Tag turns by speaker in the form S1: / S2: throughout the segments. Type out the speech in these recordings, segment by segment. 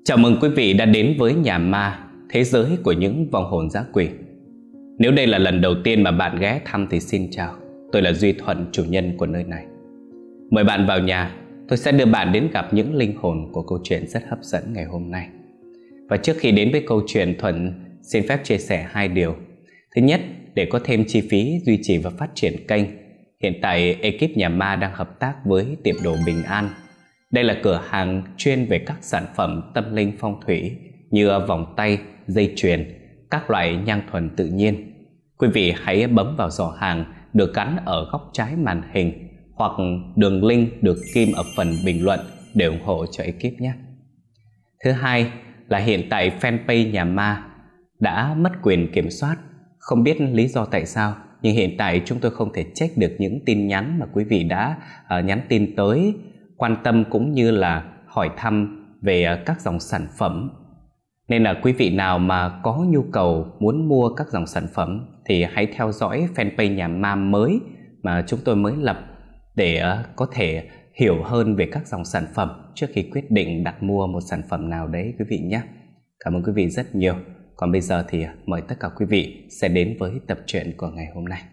S1: Chào mừng quý vị đã đến với Nhà Ma, thế giới của những vong hồn dã quỷ. Nếu đây là lần đầu tiên mà bạn ghé thăm thì xin chào. Tôi là Duy Thuận, chủ nhân của nơi này. Mời bạn vào nhà, tôi sẽ đưa bạn đến gặp những linh hồn của câu chuyện rất hấp dẫn ngày hôm nay. Và trước khi đến với câu chuyện, Thuận xin phép chia sẻ hai điều. Thứ nhất, để có thêm chi phí duy trì và phát triển kênh, hiện tại ekip Nhà Ma đang hợp tác với tiệm đồ Bình An. Đây là cửa hàng chuyên về các sản phẩm tâm linh phong thủy như vòng tay, dây chuyền, các loại nhang thuần tự nhiên. Quý vị hãy bấm vào giỏ hàng được gắn ở góc trái màn hình hoặc đường link được ghim ở phần bình luận để ủng hộ cho ekip nhé. Thứ hai là hiện tại fanpage Nhà Ma đã mất quyền kiểm soát. Không biết lý do tại sao, nhưng hiện tại chúng tôi không thể check được những tin nhắn mà quý vị đã nhắn tin tới, quan tâm cũng như là hỏi thăm về các dòng sản phẩm. Nên là quý vị nào mà có nhu cầu muốn mua các dòng sản phẩm thì hãy theo dõi fanpage Nhà Ma mới mà chúng tôi mới lập để có thể hiểu hơn về các dòng sản phẩm trước khi quyết định đặt mua một sản phẩm nào đấy quý vị nhé. Cảm ơn quý vị rất nhiều. Còn bây giờ thì mời tất cả quý vị sẽ đến với tập truyện của ngày hôm nay.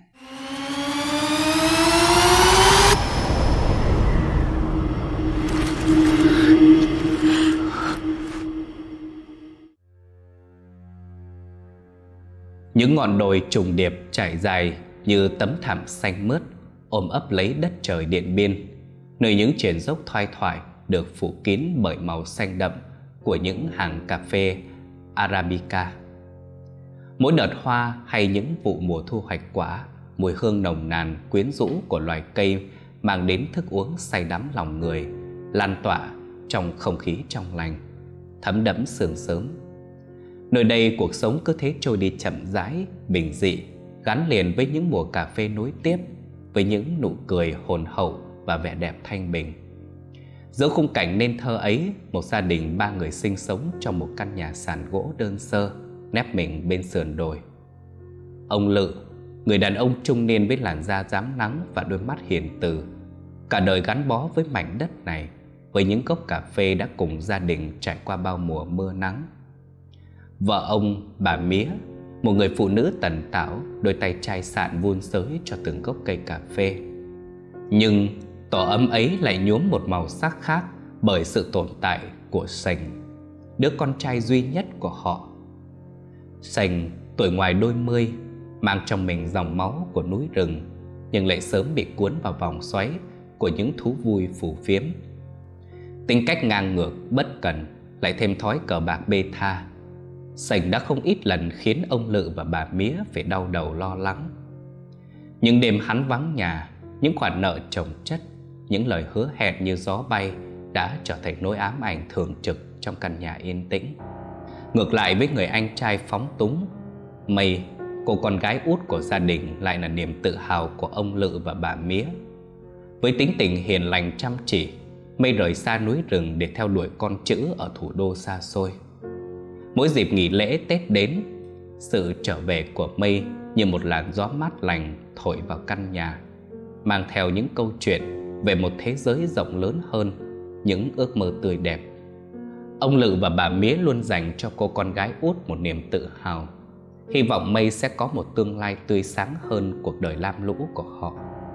S1: Những ngọn đồi trùng điệp trải dài như tấm thảm xanh mướt ôm ấp lấy đất trời Điện Biên, nơi những triền dốc thoai thoải được phủ kín bởi màu xanh đậm của những hàng cà phê Arabica. Mỗi đợt hoa hay những vụ mùa thu hoạch quả, mùi hương nồng nàn quyến rũ của loài cây mang đến thức uống say đắm lòng người, lan tỏa trong không khí trong lành, thấm đẫm sương sớm. Nơi đây cuộc sống cứ thế trôi đi chậm rãi, bình dị, gắn liền với những mùa cà phê nối tiếp, với những nụ cười hồn hậu và vẻ đẹp thanh bình. Giữa khung cảnh nên thơ ấy, một gia đình ba người sinh sống trong một căn nhà sàn gỗ đơn sơ, nép mình bên sườn đồi. Ông Lự, người đàn ông trung niên với làn da rám nắng và đôi mắt hiền từ, cả đời gắn bó với mảnh đất này, với những cốc cà phê đã cùng gia đình trải qua bao mùa mưa nắng. Vợ ông, bà Mía, một người phụ nữ tần tảo, đôi tay chai sạn vun sới cho từng gốc cây cà phê. Nhưng tổ ấm ấy lại nhuốm một màu sắc khác bởi sự tồn tại của Sành, đứa con trai duy nhất của họ. Sành tuổi ngoài đôi mươi, mang trong mình dòng máu của núi rừng, nhưng lại sớm bị cuốn vào vòng xoáy của những thú vui phù phiếm. Tính cách ngang ngược, bất cẩn, lại thêm thói cờ bạc bê tha, Sành đã không ít lần khiến ông Lự và bà Mía phải đau đầu lo lắng. Những đêm hắn vắng nhà, những khoản nợ chồng chất, những lời hứa hẹn như gió bay đã trở thành nỗi ám ảnh thường trực trong căn nhà yên tĩnh. Ngược lại với người anh trai phóng túng, Mây, cô con gái út của gia đình, lại là niềm tự hào của ông Lự và bà Mía. Với tính tình hiền lành chăm chỉ, Mây rời xa núi rừng để theo đuổi con chữ ở thủ đô xa xôi. Mỗi dịp nghỉ lễ Tết đến, sự trở về của Mây như một làn gió mát lành thổi vào căn nhà, mang theo những câu chuyện về một thế giới rộng lớn hơn, những ước mơ tươi đẹp. Ông Lự và bà Mía luôn dành cho cô con gái út một niềm tự hào, hy vọng Mây sẽ có một tương lai tươi sáng hơn cuộc đời lam lũ của họ.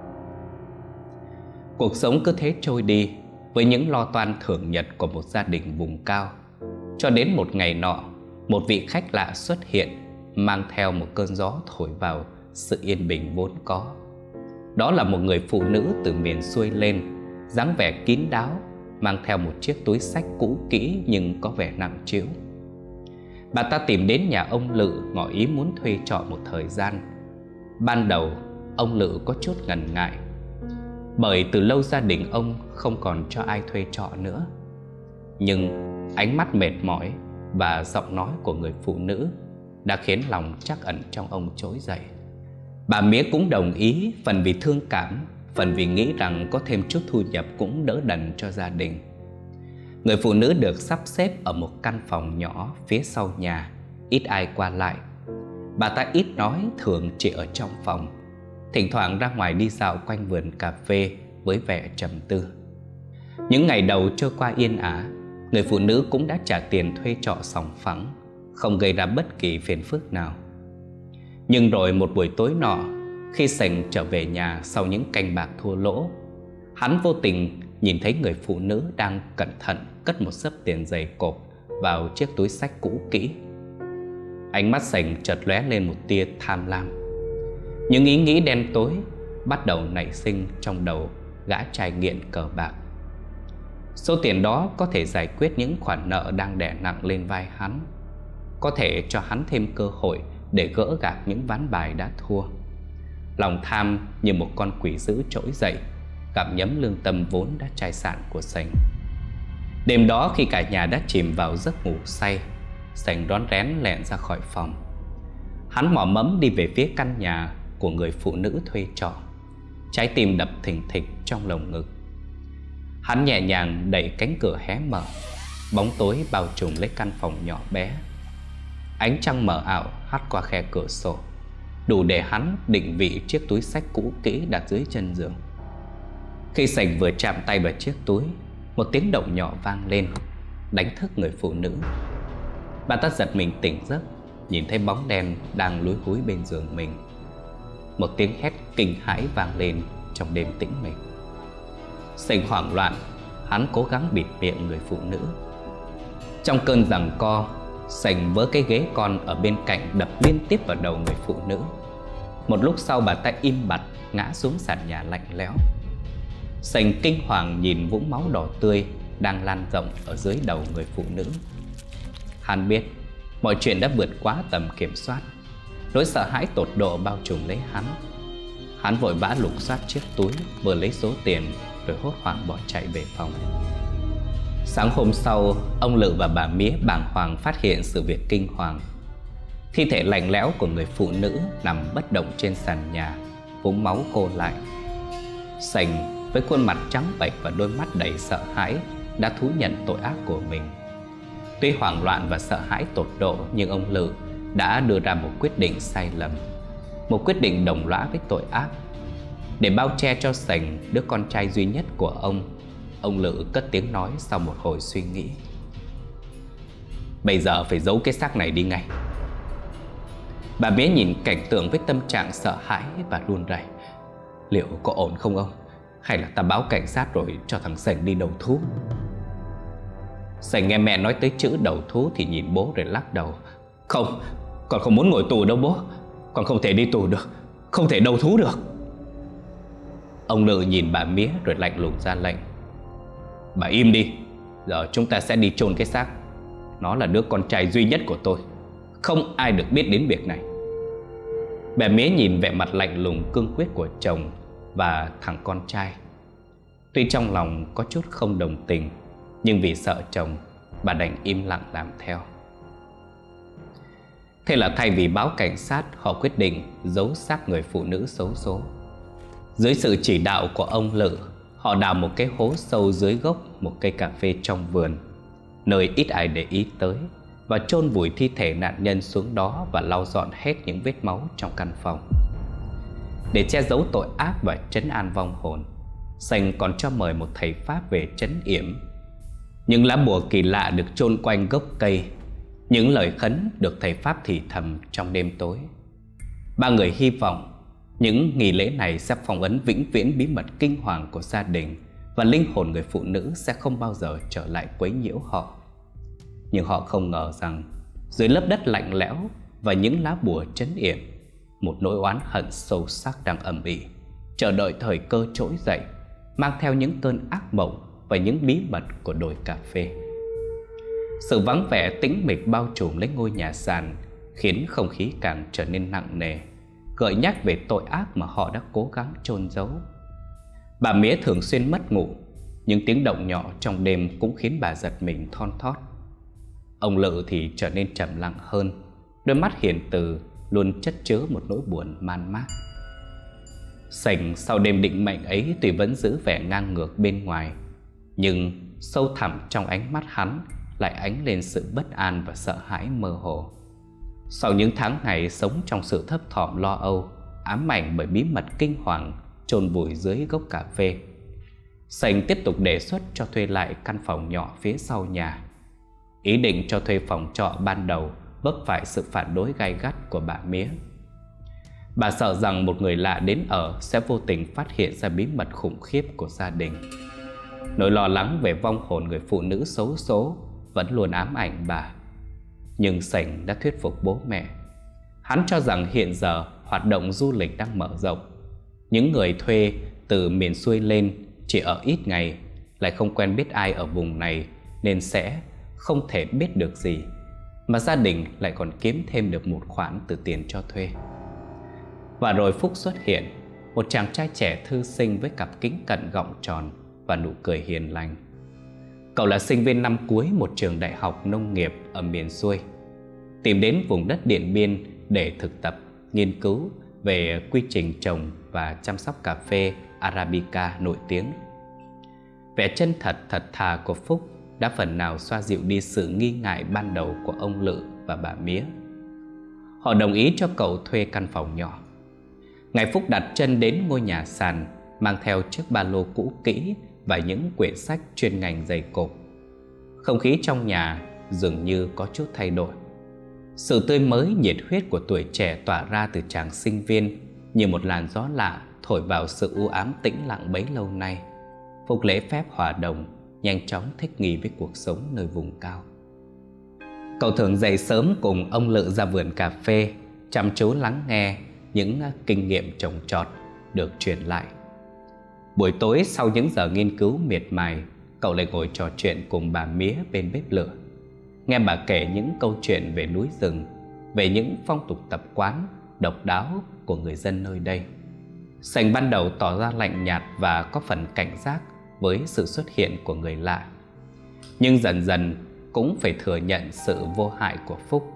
S1: Cuộc sống cứ thế trôi đi với những lo toan thường nhật của một gia đình vùng cao, cho đến một ngày nọ, một vị khách lạ xuất hiện, mang theo một cơn gió thổi vào sự yên bình vốn có. Đó là một người phụ nữ từ miền xuôi lên, dáng vẻ kín đáo, mang theo một chiếc túi xách cũ kỹ nhưng có vẻ nặng trĩu. Bà ta tìm đến nhà ông Lự ngỏ ý muốn thuê trọ một thời gian. Ban đầu, ông Lự có chút ngần ngại, bởi từ lâu gia đình ông không còn cho ai thuê trọ nữa. Nhưng ánh mắt mệt mỏi và giọng nói của người phụ nữ đã khiến lòng trắc ẩn trong ông trỗi dậy. Bà Mía cũng đồng ý, phần vì thương cảm, phần vì nghĩ rằng có thêm chút thu nhập cũng đỡ đần cho gia đình. Người phụ nữ được sắp xếp ở một căn phòng nhỏ phía sau nhà, ít ai qua lại. Bà ta ít nói, thường chỉ ở trong phòng, thỉnh thoảng ra ngoài đi dạo quanh vườn cà phê với vẻ trầm tư. Những ngày đầu trôi qua yên ả, người phụ nữ cũng đã trả tiền thuê trọ sòng phẳng, không gây ra bất kỳ phiền phức nào. Nhưng rồi một buổi tối nọ, khi Sành trở về nhà sau những canh bạc thua lỗ, hắn vô tình nhìn thấy người phụ nữ đang cẩn thận cất một xấp tiền dày cộp vào chiếc túi xách cũ kỹ. Ánh mắt Sành chợt lóe lên một tia tham lam. Những ý nghĩ đen tối bắt đầu nảy sinh trong đầu gã trai nghiện cờ bạc. Số tiền đó có thể giải quyết những khoản nợ đang đè nặng lên vai hắn, có thể cho hắn thêm cơ hội để gỡ gạc những ván bài đã thua. Lòng tham như một con quỷ dữ trỗi dậy, gặm nhấm lương tâm vốn đã chai sạn của Sành. Đêm đó khi cả nhà đã chìm vào giấc ngủ say, Sành rón rén lẹn ra khỏi phòng. Hắn mò mẫm đi về phía căn nhà của người phụ nữ thuê trọ, trái tim đập thình thịch trong lồng ngực. Hắn nhẹ nhàng đẩy cánh cửa hé mở, bóng tối bao trùm lấy căn phòng nhỏ bé. Ánh trăng mờ ảo hắt qua khe cửa sổ, đủ để hắn định vị chiếc túi xách cũ kỹ đặt dưới chân giường. Khi Sành vừa chạm tay vào chiếc túi, một tiếng động nhỏ vang lên, đánh thức người phụ nữ. Bà ta giật mình tỉnh giấc, nhìn thấy bóng đen đang lúi húi bên giường mình. Một tiếng hét kinh hãi vang lên trong đêm tĩnh mịch. Sành hoảng loạn, hắn cố gắng bịt miệng người phụ nữ. Trong cơn giằng co, Sành vớ cái ghế con ở bên cạnh đập liên tiếp vào đầu người phụ nữ. Một lúc sau bà ta im bặt ngã xuống sàn nhà lạnh lẽo. Sành kinh hoàng nhìn vũng máu đỏ tươi đang lan rộng ở dưới đầu người phụ nữ. Hắn biết mọi chuyện đã vượt quá tầm kiểm soát. Nỗi sợ hãi tột độ bao trùm lấy hắn. Hắn vội vã lục soát chiếc túi, vừa lấy số tiền rồi hốt hoảng bỏ chạy về phòng. Sáng hôm sau, ông Lự và bà Mía bàng hoàng phát hiện sự việc kinh hoàng. Thi thể lạnh lẽo của người phụ nữ nằm bất động trên sàn nhà, vũng máu khô lại. Sành với khuôn mặt trắng bệch và đôi mắt đầy sợ hãi đã thú nhận tội ác của mình. Tuy hoảng loạn và sợ hãi tột độ, nhưng ông Lự đã đưa ra một quyết định sai lầm, một quyết định đồng lõa với tội ác. Để bao che cho Sành, đứa con trai duy nhất của ông Lự cất tiếng nói sau một hồi suy nghĩ: "Bây giờ phải giấu cái xác này đi ngay." Bà Mía nhìn cảnh tượng với tâm trạng sợ hãi và run rẩy. "Liệu có ổn không ông? Hay là ta báo cảnh sát rồi cho thằng Sành đi đầu thú?" Sành nghe mẹ nói tới chữ đầu thú thì nhìn bố rồi lắc đầu. "Không, con không muốn ngồi tù đâu bố. Con không thể đi tù được, không thể đầu thú được." Ông Lự nhìn bà Mía rồi lạnh lùng ra lệnh: "Bà im đi, giờ chúng ta sẽ đi chôn cái xác. Nó là đứa con trai duy nhất của tôi, không ai được biết đến việc này." Bà Mía nhìn vẻ mặt lạnh lùng cương quyết của chồng và thằng con trai. Tuy trong lòng có chút không đồng tình, nhưng vì sợ chồng, bà đành im lặng làm theo. Thế là thay vì báo cảnh sát, họ quyết định giấu xác người phụ nữ xấu số. Dưới sự chỉ đạo của ông Lự, họ đào một cái hố sâu dưới gốc một cây cà phê trong vườn, nơi ít ai để ý tới, và chôn vùi thi thể nạn nhân xuống đó và lau dọn hết những vết máu trong căn phòng. Để che giấu tội ác và trấn an vong hồn, Sành còn cho mời một thầy pháp về trấn yểm. Những lá bùa kỳ lạ được chôn quanh gốc cây, những lời khấn được thầy pháp thì thầm trong đêm tối. Ba người hy vọng những nghi lễ này sẽ phong ấn vĩnh viễn bí mật kinh hoàng của gia đình, và linh hồn người phụ nữ sẽ không bao giờ trở lại quấy nhiễu họ. Nhưng họ không ngờ rằng dưới lớp đất lạnh lẽo và những lá bùa trấn yểm, một nỗi oán hận sâu sắc đang ầm ĩ, chờ đợi thời cơ trỗi dậy, mang theo những cơn ác mộng và những bí mật của đồi cà phê. Sự vắng vẻ tĩnh mịch bao trùm lấy ngôi nhà sàn, khiến không khí càng trở nên nặng nề, gợi nhắc về tội ác mà họ đã cố gắng chôn giấu. Bà Mía thường xuyên mất ngủ, những tiếng động nhỏ trong đêm cũng khiến bà giật mình thon thót. Ông Lự thì trở nên trầm lặng hơn, đôi mắt hiền từ luôn chất chứa một nỗi buồn man mác. Sành sau đêm định mệnh ấy tuy vẫn giữ vẻ ngang ngược bên ngoài, nhưng sâu thẳm trong ánh mắt hắn lại ánh lên sự bất an và sợ hãi mơ hồ. Sau những tháng ngày sống trong sự thấp thỏm lo âu, ám ảnh bởi bí mật kinh hoàng chôn vùi dưới gốc cà phê, Sành tiếp tục đề xuất cho thuê lại căn phòng nhỏ phía sau nhà. Ý định cho thuê phòng trọ ban đầu vấp phải sự phản đối gay gắt của bà Mía. Bà sợ rằng một người lạ đến ở sẽ vô tình phát hiện ra bí mật khủng khiếp của gia đình. Nỗi lo lắng về vong hồn người phụ nữ xấu số vẫn luôn ám ảnh bà. Nhưng Sành đã thuyết phục bố mẹ. Hắn cho rằng hiện giờ hoạt động du lịch đang mở rộng. Những người thuê từ miền xuôi lên chỉ ở ít ngày, lại không quen biết ai ở vùng này, nên sẽ không thể biết được gì, mà gia đình lại còn kiếm thêm được một khoản từ tiền cho thuê. Và rồi Phúc xuất hiện, một chàng trai trẻ thư sinh với cặp kính cận gọng tròn và nụ cười hiền lành. Cậu là sinh viên năm cuối một trường đại học nông nghiệp ở miền xuôi, tìm đến vùng đất Điện Biên để thực tập, nghiên cứu về quy trình trồng và chăm sóc cà phê Arabica nổi tiếng. Vẻ chân thật thật thà của Phúc đã phần nào xoa dịu đi sự nghi ngại ban đầu của ông Lự và bà Mía. Họ đồng ý cho cậu thuê căn phòng nhỏ. Ngày Phúc đặt chân đến ngôi nhà sàn, mang theo chiếc ba lô cũ kỹ và những quyển sách chuyên ngành dày cộp. Không khí trong nhà dường như có chút thay đổi. Sự tươi mới nhiệt huyết của tuổi trẻ tỏa ra từ chàng sinh viên như một làn gió lạ thổi vào sự u ám tĩnh lặng bấy lâu nay. Phúc lễ phép hòa đồng, nhanh chóng thích nghi với cuộc sống nơi vùng cao. Cậu thường dậy sớm cùng ông Lự ra vườn cà phê, chăm chú lắng nghe những kinh nghiệm trồng trọt được truyền lại. Buổi tối sau những giờ nghiên cứu miệt mài, cậu lại ngồi trò chuyện cùng bà Mía bên bếp lửa, nghe bà kể những câu chuyện về núi rừng, về những phong tục tập quán độc đáo của người dân nơi đây. Sành ban đầu tỏ ra lạnh nhạt và có phần cảnh giác với sự xuất hiện của người lạ, nhưng dần dần cũng phải thừa nhận sự vô hại của Phúc.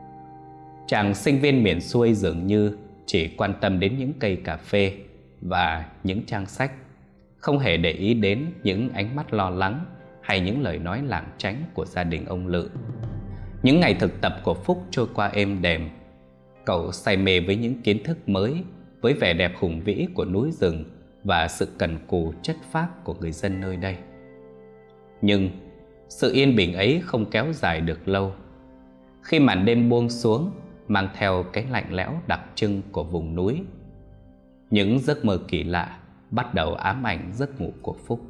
S1: Chàng sinh viên miền xuôi dường như chỉ quan tâm đến những cây cà phê và những trang sách, không hề để ý đến những ánh mắt lo lắng hay những lời nói lảng tránh của gia đình ông Lự. Những ngày thực tập của Phúc trôi qua êm đềm. Cậu say mê với những kiến thức mới, với vẻ đẹp hùng vĩ của núi rừng và sự cần cù chất phác của người dân nơi đây. Nhưng sự yên bình ấy không kéo dài được lâu. Khi màn đêm buông xuống, mang theo cái lạnh lẽo đặc trưng của vùng núi, những giấc mơ kỳ lạ bắt đầu ám ảnh giấc ngủ của Phúc.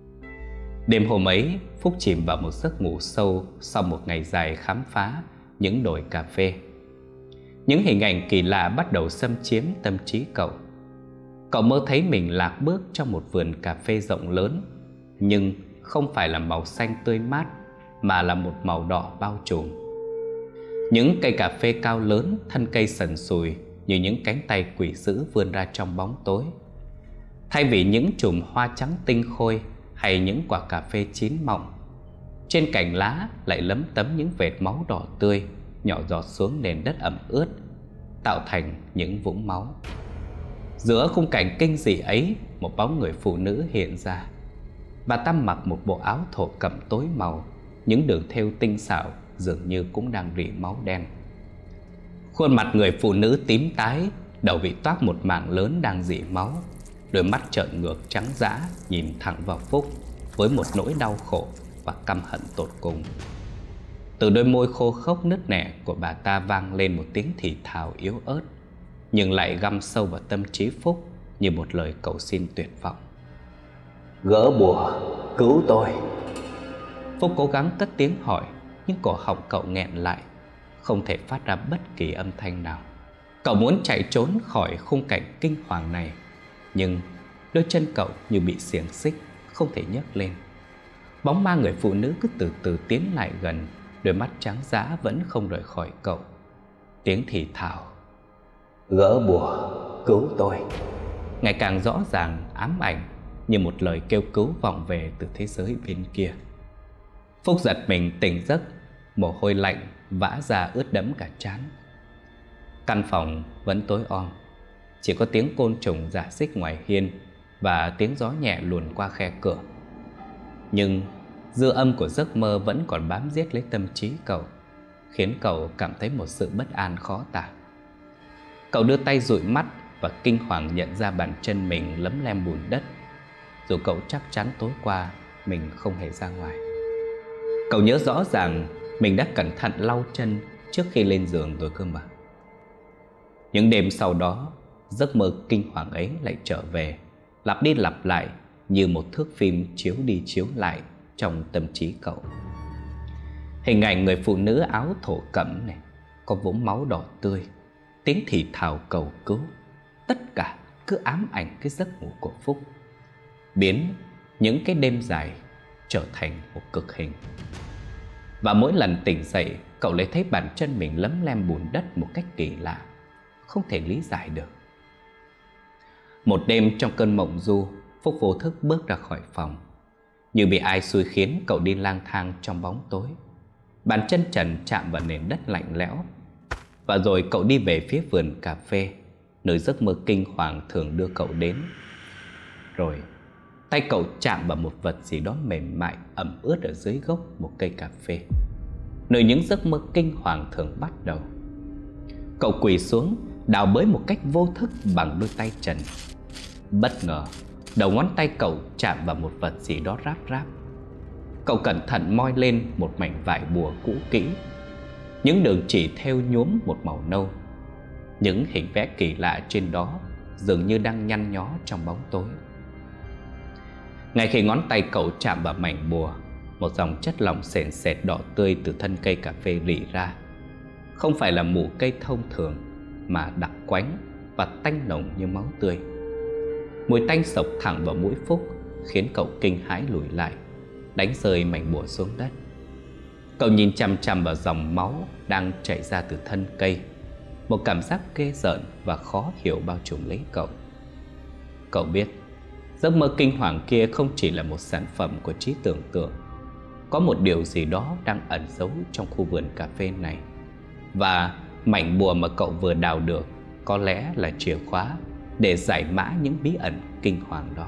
S1: Đêm hôm ấy, Phúc chìm vào một giấc ngủ sâu sau một ngày dài khám phá những đồi cà phê. Những hình ảnh kỳ lạ bắt đầu xâm chiếm tâm trí cậu. Cậu mơ thấy mình lạc bước trong một vườn cà phê rộng lớn, nhưng không phải là màu xanh tươi mát, mà là một màu đỏ bao trùm. Những cây cà phê cao lớn, thân cây sần sùi như những cánh tay quỷ dữ vươn ra trong bóng tối. Thay vì những chùm hoa trắng tinh khôi hay những quả cà phê chín mọng, trên cành lá lại lấm tấm những vệt máu đỏ tươi nhỏ giọt xuống nền đất ẩm ướt, tạo thành những vũng máu. Giữa khung cảnh kinh dị ấy, một bóng người phụ nữ hiện ra. Bà ta mặc một bộ áo thổ cẩm tối màu, những đường thêu tinh xảo dường như cũng đang rỉ máu đen. Khuôn mặt người phụ nữ tím tái, đầu bị toác một mảng lớn đang rỉ máu, đôi mắt trợn ngược trắng dã nhìn thẳng vào Phúc với một nỗi đau khổ và căm hận tột cùng. Từ đôi môi khô khốc nứt nẻ của bà ta vang lên một tiếng thì thào yếu ớt, nhưng lại găm sâu vào tâm trí Phúc như một lời cầu xin tuyệt vọng. Gỡ bùa, cứu tôi. Phúc cố gắng cất tiếng hỏi, nhưng cổ họng cậu nghẹn lại, không thể phát ra bất kỳ âm thanh nào. Cậu muốn chạy trốn khỏi khung cảnh kinh hoàng này, nhưng đôi chân cậu như bị xiềng xích, không thể nhấc lên. Bóng ma người phụ nữ cứ từ từ tiến lại gần, đôi mắt trắng dã vẫn không rời khỏi cậu. Tiếng thì thào, gỡ bùa, cứu tôi, ngày càng rõ ràng ám ảnh như một lời kêu cứu vọng về từ thế giới bên kia. Phúc giật mình tỉnh giấc, mồ hôi lạnh vã ra ướt đẫm cả trán. Căn phòng vẫn tối om, chỉ có tiếng côn trùng rả rích ngoài hiên và tiếng gió nhẹ luồn qua khe cửa. Nhưng dư âm của giấc mơ vẫn còn bám giết lấy tâm trí cậu, khiến cậu cảm thấy một sự bất an khó tả. Cậu đưa tay dụi mắt và kinh hoàng nhận ra bàn chân mình lấm lem bùn đất. dù cậu chắc chắn tối qua mình không hề ra ngoài. Cậu nhớ rõ ràng mình đã cẩn thận lau chân trước khi lên giường rồi cơ mà. Những đêm sau đó, giấc mơ kinh hoàng ấy lại trở về, lặp đi lặp lại như một thước phim chiếu đi chiếu lại trong tâm trí cậu. Hình ảnh người phụ nữ áo thổ cẩm này, có vũng máu đỏ tươi, tiếng thì thào cầu cứu, tất cả cứ ám ảnh cái giấc ngủ của Phúc, biến những cái đêm dài trở thành một cực hình. Và mỗi lần tỉnh dậy, cậu lại thấy bàn chân mình lấm lem bùn đất một cách kỳ lạ, không thể lý giải được. Một đêm trong cơn mộng du, Phúc vô thức bước ra khỏi phòng, như bị ai xui khiến cậu đi lang thang trong bóng tối. Bàn chân trần chạm vào nền đất lạnh lẽo, và rồi cậu đi về phía vườn cà phê, nơi giấc mơ kinh hoàng thường đưa cậu đến. Rồi tay cậu chạm vào một vật gì đó mềm mại ẩm ướt ở dưới gốc một cây cà phê, nơi những giấc mơ kinh hoàng thường bắt đầu. Cậu quỳ xuống, đào bới một cách vô thức bằng đôi tay trần. Bất ngờ, đầu ngón tay cậu chạm vào một vật gì đó ráp ráp. Cậu cẩn thận moi lên một mảnh vải bùa cũ kỹ, những đường chỉ thêu nhuốm một màu nâu. Những hình vẽ kỳ lạ trên đó dường như đang nhăn nhó trong bóng tối. Ngay khi ngón tay cậu chạm vào mảnh bùa, một dòng chất lỏng sền sệt đỏ tươi từ thân cây cà phê rỉ ra. Không phải là mủ cây thông thường, mà đặc quánh và tanh nồng như máu tươi. Mùi tanh xộc thẳng vào mũi Phúc, khiến cậu kinh hãi lùi lại, đánh rơi mảnh bùa xuống đất. Cậu nhìn chằm chằm vào dòng máu đang chảy ra từ thân cây. Một cảm giác ghê rợn và khó hiểu bao trùm lấy cậu. Cậu biết giấc mơ kinh hoàng kia không chỉ là một sản phẩm của trí tưởng tượng. Có một điều gì đó đang ẩn giấu trong khu vườn cà phê này, và mảnh bùa mà cậu vừa đào được có lẽ là chìa khóa để giải mã những bí ẩn kinh hoàng đó.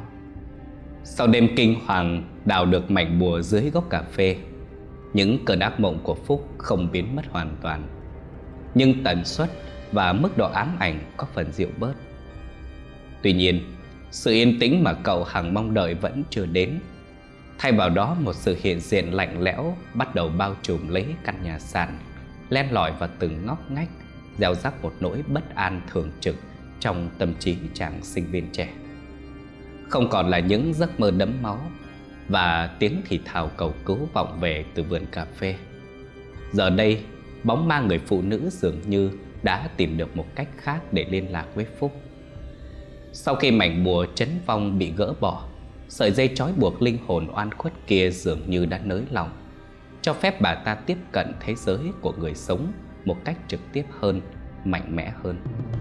S1: Sau đêm kinh hoàng đào được mảnh bùa dưới gốc cà phê, những cơn ác mộng của Phúc không biến mất hoàn toàn, nhưng tần suất và mức độ ám ảnh có phần dịu bớt. Tuy nhiên, sự yên tĩnh mà cậu hằng mong đợi vẫn chưa đến. Thay vào đó, một sự hiện diện lạnh lẽo bắt đầu bao trùm lấy căn nhà sàn, len lỏi vào từng ngóc ngách, gieo rắc một nỗi bất an thường trực trong tâm trí chàng sinh viên trẻ. Không còn là những giấc mơ đẫm máu và tiếng thì thào cầu cứu vọng về từ vườn cà phê. Giờ đây, bóng ma người phụ nữ dường như đã tìm được một cách khác để liên lạc với Phúc. Sau khi mảnh bùa trấn vong bị gỡ bỏ, sợi dây trói buộc linh hồn oan khuất kia dường như đã nới lỏng, cho phép bà ta tiếp cận thế giới của người sống một cách trực tiếp hơn, mạnh mẽ hơn.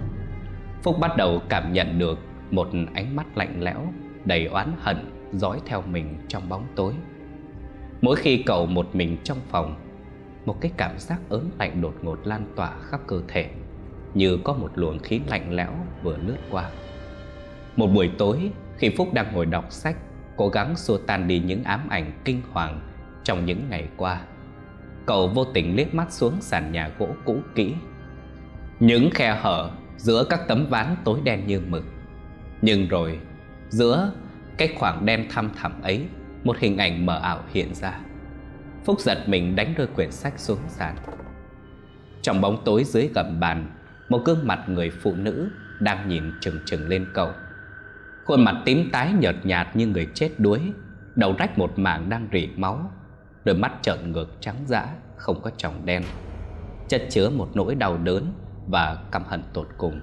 S1: Phúc bắt đầu cảm nhận được một ánh mắt lạnh lẽo, đầy oán hận dõi theo mình trong bóng tối. Mỗi khi cậu một mình trong phòng, một cái cảm giác ớn lạnh đột ngột lan tỏa khắp cơ thể, như có một luồng khí lạnh lẽo vừa lướt qua. Một buổi tối, khi Phúc đang ngồi đọc sách, cố gắng xua tan đi những ám ảnh kinh hoàng trong những ngày qua, cậu vô tình liếc mắt xuống sàn nhà gỗ cũ kỹ. Những khe hở giữa các tấm ván tối đen như mực. Nhưng rồi, giữa cái khoảng đen thăm thẳm ấy, một hình ảnh mờ ảo hiện ra. Phúc giật mình đánh rơi quyển sách xuống sàn. Trong bóng tối dưới gầm bàn, một gương mặt người phụ nữ đang nhìn chừng chừng lên cậu. Khuôn mặt tím tái nhợt nhạt như người chết đuối, đầu rách một mảng đang rỉ máu, đôi mắt trợn ngược trắng dã, không có tròng đen, chất chứa một nỗi đau đớn và căm hận tột cùng.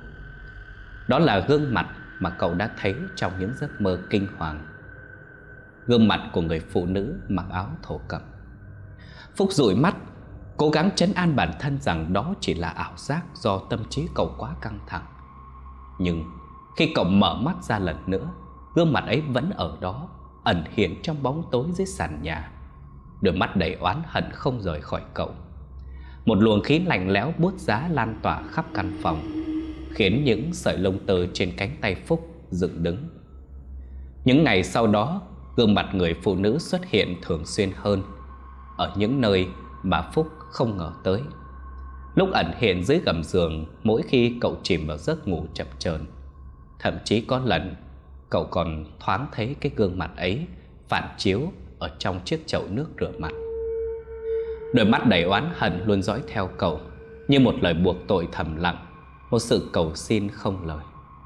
S1: Đó là gương mặt mà cậu đã thấy trong những giấc mơ kinh hoàng. Gương mặt của người phụ nữ mặc áo thổ cẩm. Phúc dụi mắt, cố gắng trấn an bản thân rằng đó chỉ là ảo giác do tâm trí cậu quá căng thẳng. Nhưng khi cậu mở mắt ra lần nữa, gương mặt ấy vẫn ở đó, ẩn hiện trong bóng tối dưới sàn nhà, đôi mắt đầy oán hận không rời khỏi cậu. Một luồng khí lạnh lẽo buốt giá lan tỏa khắp căn phòng, khiến những sợi lông tơ trên cánh tay Phúc dựng đứng. Những ngày sau đó, gương mặt người phụ nữ xuất hiện thường xuyên hơn, ở những nơi mà Phúc không ngờ tới. Lúc ẩn hiện dưới gầm giường mỗi khi cậu chìm vào giấc ngủ chập chờn. Thậm chí có lần Cậu còn thoáng thấy cái gương mặt ấy phản chiếu ở trong chiếc chậu nước rửa mặt. Đôi mắt đầy oán hận luôn dõi theo cậu, như một lời buộc tội thầm lặng, một sự cầu xin không lời.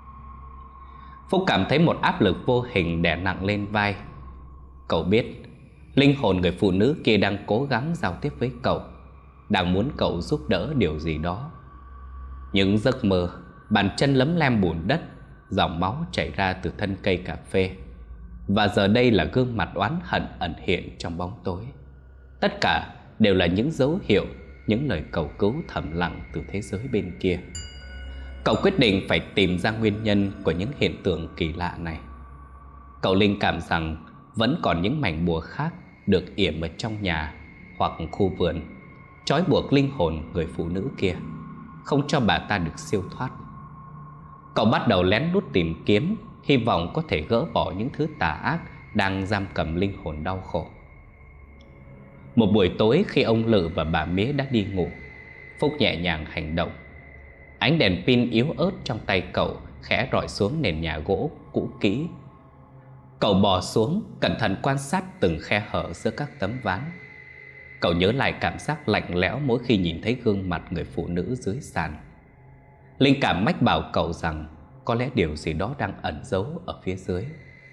S1: Phúc cảm thấy một áp lực vô hình đè nặng lên vai. Cậu biết linh hồn người phụ nữ kia đang cố gắng giao tiếp với cậu, đang muốn cậu giúp đỡ điều gì đó. Những giấc mơ, bàn chân lấm lem bùn đất, dòng máu chảy ra từ thân cây cà phê, và giờ đây là gương mặt oán hận ẩn hiện trong bóng tối. Tất cả đều là những dấu hiệu, những lời cầu cứu thầm lặng từ thế giới bên kia. Cậu quyết định phải tìm ra nguyên nhân của những hiện tượng kỳ lạ này. Cậu linh cảm rằng vẫn còn những mảnh bùa khác được yểm ở trong nhà hoặc khu vườn, trói buộc linh hồn người phụ nữ kia, không cho bà ta được siêu thoát. Cậu bắt đầu lén lút tìm kiếm, hy vọng có thể gỡ bỏ những thứ tà ác đang giam cầm linh hồn đau khổ. Một buổi tối khi ông Lự và bà Mía đã đi ngủ, Phúc nhẹ nhàng hành động. Ánh đèn pin yếu ớt trong tay cậu khẽ rọi xuống nền nhà gỗ cũ kỹ. Cậu bò xuống, cẩn thận quan sát từng khe hở giữa các tấm ván. Cậu nhớ lại cảm giác lạnh lẽo mỗi khi nhìn thấy gương mặt người phụ nữ dưới sàn. Linh cảm mách bảo cậu rằng có lẽ điều gì đó đang ẩn giấu ở phía dưới.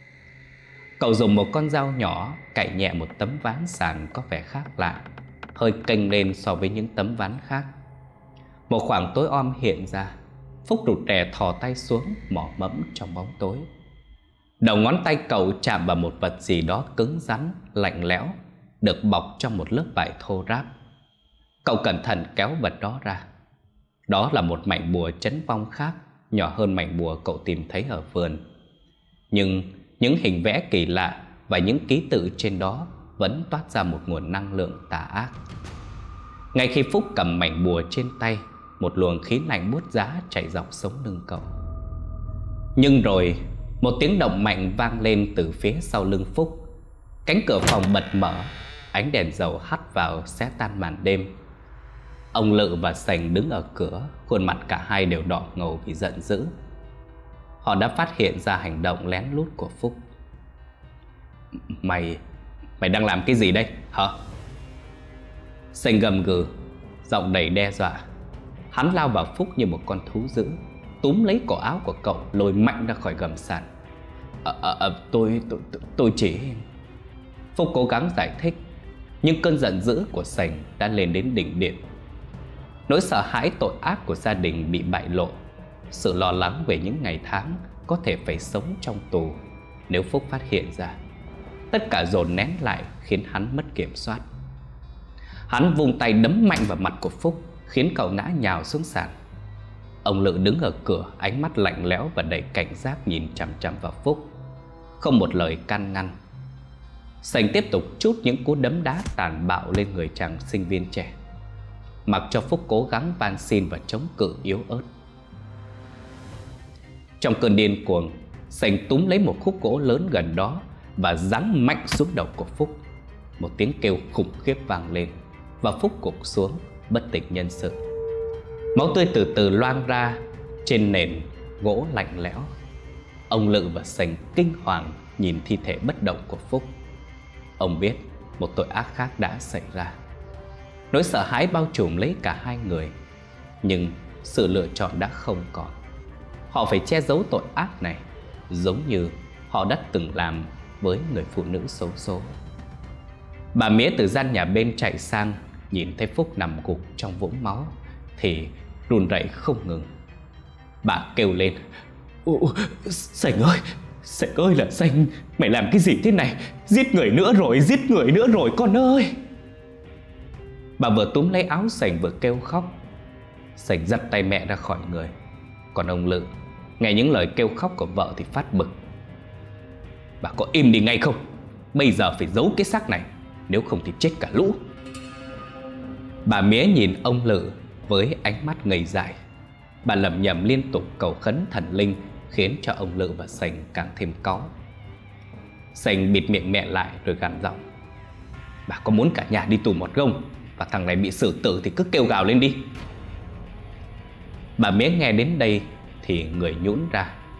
S1: Cậu dùng một con dao nhỏ cạy nhẹ một tấm ván sàn có vẻ khác lạ, hơi kênh lên so với những tấm ván khác. Một khoảng tối om hiện ra. Phúc rụt rè thò tay xuống, mò mẫm trong bóng tối. Đầu ngón tay cậu chạm vào một vật gì đó cứng rắn, lạnh lẽo, được bọc trong một lớp vải thô ráp. Cậu cẩn thận kéo vật đó ra. Đó là một mảnh bùa trấn vong khác, nhỏ hơn mảnh bùa cậu tìm thấy ở vườn. Nhưng những hình vẽ kỳ lạ và những ký tự trên đó vẫn toát ra một nguồn năng lượng tà ác. Ngay khi Phúc cầm mảnh bùa trên tay, một luồng khí lạnh buốt giá chạy dọc sống lưng cậu. Nhưng rồi một tiếng động mạnh vang lên từ phía sau lưng Phúc. Cánh cửa phòng bật mở, ánh đèn dầu hắt vào xé tan màn đêm. Ông Lự và Sành đứng ở cửa, khuôn mặt cả hai đều đỏ ngầu vì giận dữ. Họ đã phát hiện ra hành động lén lút của Phúc. Mày đang làm cái gì đây hả? Sành gầm gừ, giọng đầy đe dọa. Hắn lao vào Phúc như một con thú dữ, túm lấy cổ áo của cậu lôi mạnh ra khỏi gầm sàn. Tôi chỉ... Phúc cố gắng giải thích, nhưng cơn giận dữ của Sành đã lên đến đỉnh điểm. Nỗi sợ hãi tội ác của gia đình bị bại lộ, sự lo lắng về những ngày tháng có thể phải sống trong tù nếu Phúc phát hiện ra, tất cả dồn nén lại khiến hắn mất kiểm soát. Hắn vung tay đấm mạnh vào mặt của Phúc, khiến cậu ngã nhào xuống sàn. Ông Lự đứng ở cửa, ánh mắt lạnh lẽo và đầy cảnh giác nhìn chằm chằm vào Phúc, không một lời can ngăn. Sành tiếp tục trút những cú đấm đá tàn bạo lên người chàng sinh viên trẻ, mặc cho Phúc cố gắng van xin và chống cự yếu ớt. Trong cơn điên cuồng, Sành túm lấy một khúc gỗ lớn gần đó và giáng mạnh xuống đầu của Phúc. Một tiếng kêu khủng khiếp vang lên và Phúc gục xuống bất tỉnh nhân sự. Máu tươi từ từ loang ra trên nền gỗ lạnh lẽo. Ông Lự và Sành kinh hoàng nhìn thi thể bất động của Phúc. Ông biết một tội ác khác đã xảy ra. Nỗi sợ hãi bao trùm lấy cả hai người, nhưng sự lựa chọn đã không còn. Họ phải che giấu tội ác này, giống như họ đã từng làm với người phụ nữ xấu số. Bà Mía từ gian nhà bên chạy sang, nhìn thấy Phúc nằm gục trong vũng máu thì run rẩy không ngừng. Bà kêu lên: Sành ơi là Sành, mày làm cái gì thế này? Giết người nữa rồi con ơi! Bà vừa túm lấy áo Sành vừa kêu khóc. Sành giật tay mẹ ra khỏi người. Còn ông Lự nghe những lời kêu khóc của vợ thì phát bực. Bà có im đi ngay không? Bây giờ phải giấu cái xác này, nếu không thì chết cả lũ. Bà Mía nhìn ông Lự với ánh mắt ngây dại. Bà lẩm nhẩm liên tục cầu khấn thần linh, khiến cho ông Lự và Sành càng thêm cáu. Sành bịt miệng mẹ lại rồi gằn giọng: Bà có muốn cả nhà đi tù một gông và thằng này bị xử tử thì cứ kêu gào lên đi. Bà Mía nghe đến đây thì người nhũn ra.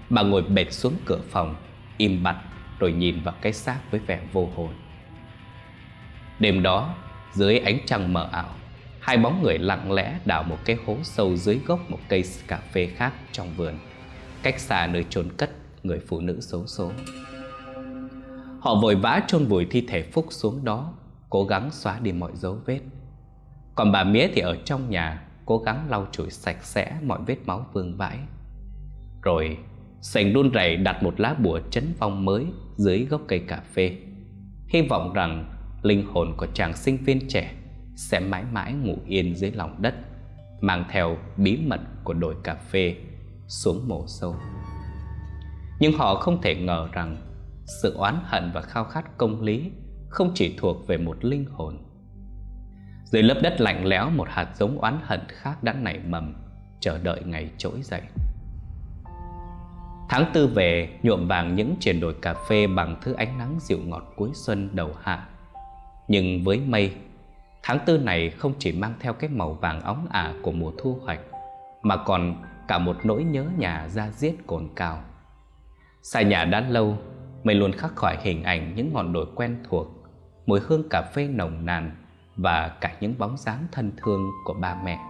S1: Bà ngồi bệt xuống cửa phòng, im bặt rồi nhìn vào cái xác với vẻ vô hồn. Đêm đó, dưới ánh trăng mờ ảo, hai bóng người lặng lẽ đào một cái hố sâu dưới gốc một cây cà phê khác trong vườn, cách xa nơi chôn cất người phụ nữ xấu số. Họ vội vã chôn vùi thi thể Phúc xuống đó, cố gắng xóa đi mọi dấu vết. Còn bà Mía thì ở trong nhà cố gắng lau chùi sạch sẽ mọi vết máu vương vãi. Rồi Sành run rẩy đặt một lá bùa trấn vong mới dưới gốc cây cà phê, hy vọng rằng linh hồn của chàng sinh viên trẻ sẽ mãi mãi ngủ yên dưới lòng đất, mang theo bí mật của đồi cà phê xuống mồ sâu. Nhưng họ không thể ngờ rằng sự oán hận và khao khát công lý không chỉ thuộc về một linh hồn. Dưới lớp đất lạnh lẽo, một hạt giống oán hận khác đã nảy mầm, chờ đợi ngày trỗi dậy. Tháng tư về, nhuộm vàng những triền đồi cà phê bằng thứ ánh nắng dịu ngọt cuối xuân đầu hạ. Nhưng với mây, tháng tư này không chỉ mang theo cái màu vàng óng ả của mùa thu hoạch, mà còn cả một nỗi nhớ nhà da diết cồn cào. Xa nhà đã lâu, mây luôn khắc khỏi hình ảnh những ngọn đồi quen thuộc, mùi hương cà phê nồng nàn và cả những bóng dáng thân thương của ba mẹ.